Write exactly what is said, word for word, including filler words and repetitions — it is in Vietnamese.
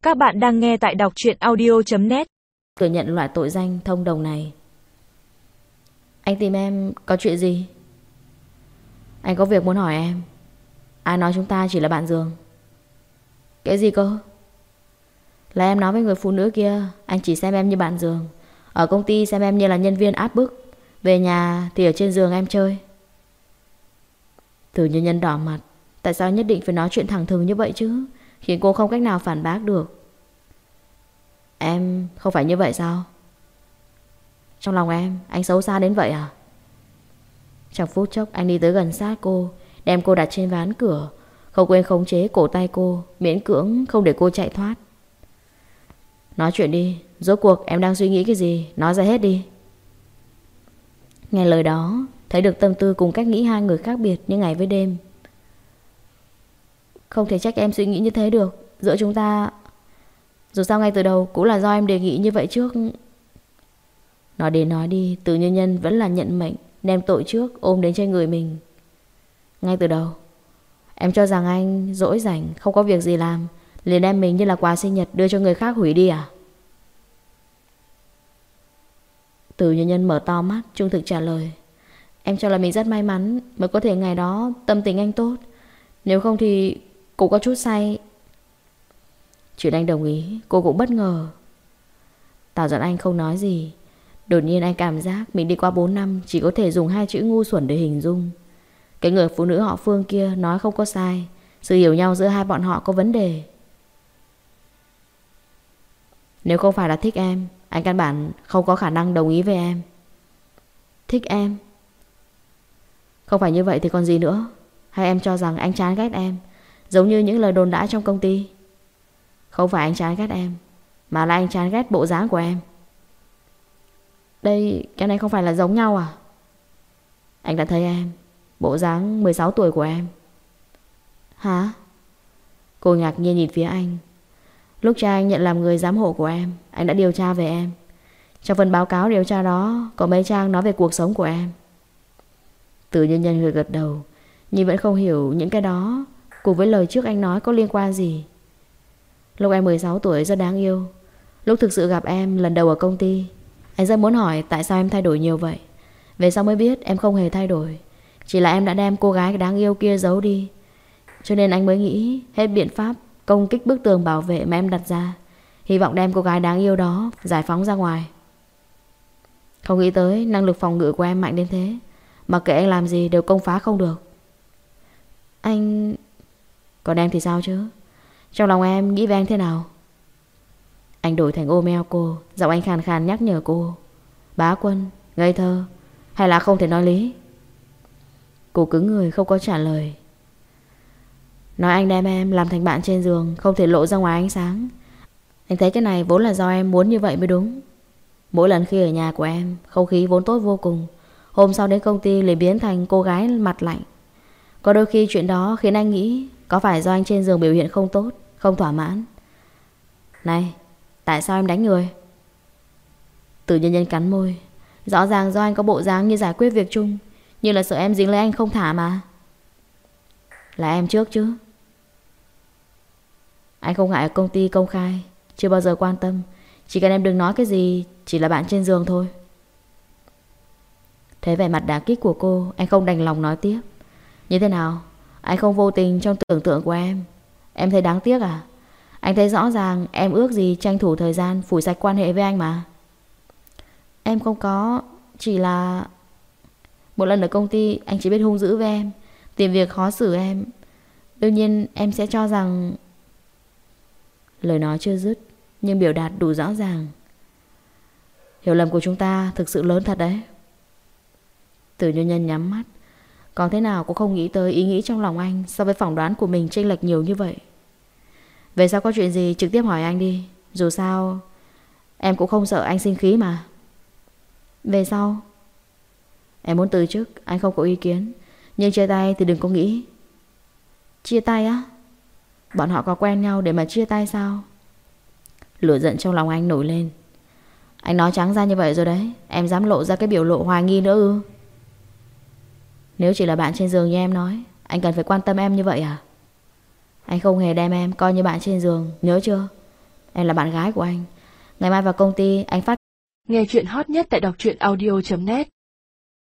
Các bạn đang nghe tại đọc truyện audio chấm net. Thừa nhận loại tội danh thông đồng này. Anh tìm em có chuyện gì? Anh có việc muốn hỏi em. Ai nói chúng ta chỉ là bạn giường? Cái gì cơ? Là em nói với người phụ nữ kia anh chỉ xem em như bạn giường. Ở công ty xem em như là nhân viên áp bức, về nhà thì ở trên giường em chơi. Từ Nhân Nhân đỏ mặt. Tại sao nhất định phải nói chuyện thẳng thừng như vậy chứ, khiến cô không cách nào phản bác được. Em không phải như vậy sao? Trong lòng em, anh xấu xa đến vậy à? Trong phút chốc anh đi tới gần sát cô, đem cô đặt trên ván cửa, không quên khống chế cổ tay cô, miễn cưỡng không để cô chạy thoát. Nói chuyện đi, rốt cuộc em đang suy nghĩ cái gì, nói ra hết đi. Nghe lời đó, thấy được tâm tư cùng cách nghĩ hai người khác biệt như ngày với đêm. Không thể trách em suy nghĩ như thế được. Giữa chúng ta, dù sao ngay từ đầu cũng là do em đề nghị như vậy trước. Nói đến nói đi, Từ Nhân Nhân vẫn là nhận mệnh, đem tội trước ôm đến trên người mình. Ngay từ đầu em cho rằng anh dỗi rảnh, không có việc gì làm, liền đem mình như là quà sinh nhật đưa cho người khác hủy đi à? Từ Nhân Nhân mở to mắt, trung thực trả lời. Em cho là mình rất may mắn mới có thể ngày đó tâm tình anh tốt. Nếu không thì cũng có chút say. Chuyện anh đồng ý, cô cũng bất ngờ. Tào Doãn Anh không nói gì. Đột nhiên anh cảm giác mình đi qua bốn năm chỉ có thể dùng hai chữ ngu xuẩn để hình dung. Cái người phụ nữ họ Phương kia nói không có sai. Sự hiểu nhau giữa hai bọn họ có vấn đề. Nếu không phải là thích em, anh căn bản không có khả năng đồng ý với em. Thích em? Không phải như vậy thì còn gì nữa? Hay em cho rằng anh chán ghét em, giống như những lời đồn đãi trong công ty? Không phải anh chán ghét em, mà là anh chán ghét bộ dáng của em. Đây, cái này không phải là giống nhau à? Anh đã thấy em, bộ dáng mười sáu tuổi của em. Hả? Cô ngạc nhiên nhìn phía anh. Lúc cha anh nhận làm người giám hộ của em, anh đã điều tra về em. Trong phần báo cáo điều tra đó có mấy trang nói về cuộc sống của em. Từ Nhân Nhân gật gật đầu, nhưng vẫn không hiểu những cái đó cùng với lời trước anh nói có liên quan gì. Lúc em mười sáu tuổi rất đáng yêu. Lúc thực sự gặp em lần đầu ở công ty, anh rất muốn hỏi tại sao em thay đổi nhiều vậy. Về sau mới biết em không hề thay đổi, chỉ là em đã đem cô gái đáng yêu kia giấu đi. Cho nên anh mới nghĩ hết biện pháp công kích bức tường bảo vệ mà em đặt ra, hy vọng đem cô gái đáng yêu đó giải phóng ra ngoài. Không nghĩ tới năng lực phòng ngự của em mạnh đến thế, mặc kệ anh làm gì đều công phá không được. Anh... Còn em thì sao chứ? Trong lòng em nghĩ về anh thế nào? Anh đổi thành ôm eo cô, giọng anh khàn khàn nhắc nhở cô. Bá Quân, ngây thơ, hay là không thể nói lý? Cô cứng người không có trả lời. Nói anh đem em làm thành bạn trên giường, không thể lộ ra ngoài ánh sáng. Anh thấy cái này vốn là do em muốn như vậy mới đúng. Mỗi lần khi ở nhà của em, không khí vốn tốt vô cùng, hôm sau đến công ty liền biến thành cô gái mặt lạnh. Có đôi khi chuyện đó khiến anh nghĩ có phải do anh trên giường biểu hiện không tốt, không thỏa mãn. Này, tại sao em đánh người? Từ Nhân Nhân cắn môi. Rõ ràng do anh có bộ dáng như giải quyết việc chung, như là sợ em dính lấy anh không thả mà. Là em trước chứ. Anh không ngại ở công ty công khai, chưa bao giờ quan tâm. Chỉ cần em đừng nói cái gì, chỉ là bạn trên giường thôi. Thấy vẻ mặt đả kích của cô, anh không đành lòng nói tiếp. Như thế nào? Anh không vô tình trong tưởng tượng của em? Em thấy đáng tiếc à? Anh thấy rõ ràng em ước gì tranh thủ thời gian phủi sạch quan hệ với anh mà. Em không có, chỉ là... Một lần ở công ty anh chỉ biết hung dữ với em, tìm việc khó xử em. Đương nhiên em sẽ cho rằng... Lời nói chưa dứt, nhưng biểu đạt đủ rõ ràng. Hiểu lầm của chúng ta thực sự lớn thật đấy. Từ Nhân Nhân nhắm mắt. Còn thế nào cũng không nghĩ tới ý nghĩ trong lòng anh so với phỏng đoán của mình chênh lệch nhiều như vậy. Về sau có chuyện gì trực tiếp hỏi anh đi. Dù sao em cũng không sợ anh sinh khí mà. Về sau em muốn từ chức, anh không có ý kiến, nhưng chia tay thì đừng có nghĩ. Chia tay á? Bọn họ có quen nhau để mà chia tay sao? Lửa giận trong lòng anh nổi lên. Anh nói trắng ra như vậy rồi đấy, em dám lộ ra cái biểu lộ hoài nghi nữa ư? Nếu chỉ là bạn trên giường như em nói, anh cần phải quan tâm em như vậy à? Anh không hề đem em coi như bạn trên giường, nhớ chưa? Em là bạn gái của anh. Ngày mai vào công ty anh phát. Nghe chuyện hot nhất tại đọc truyện audio chấm net.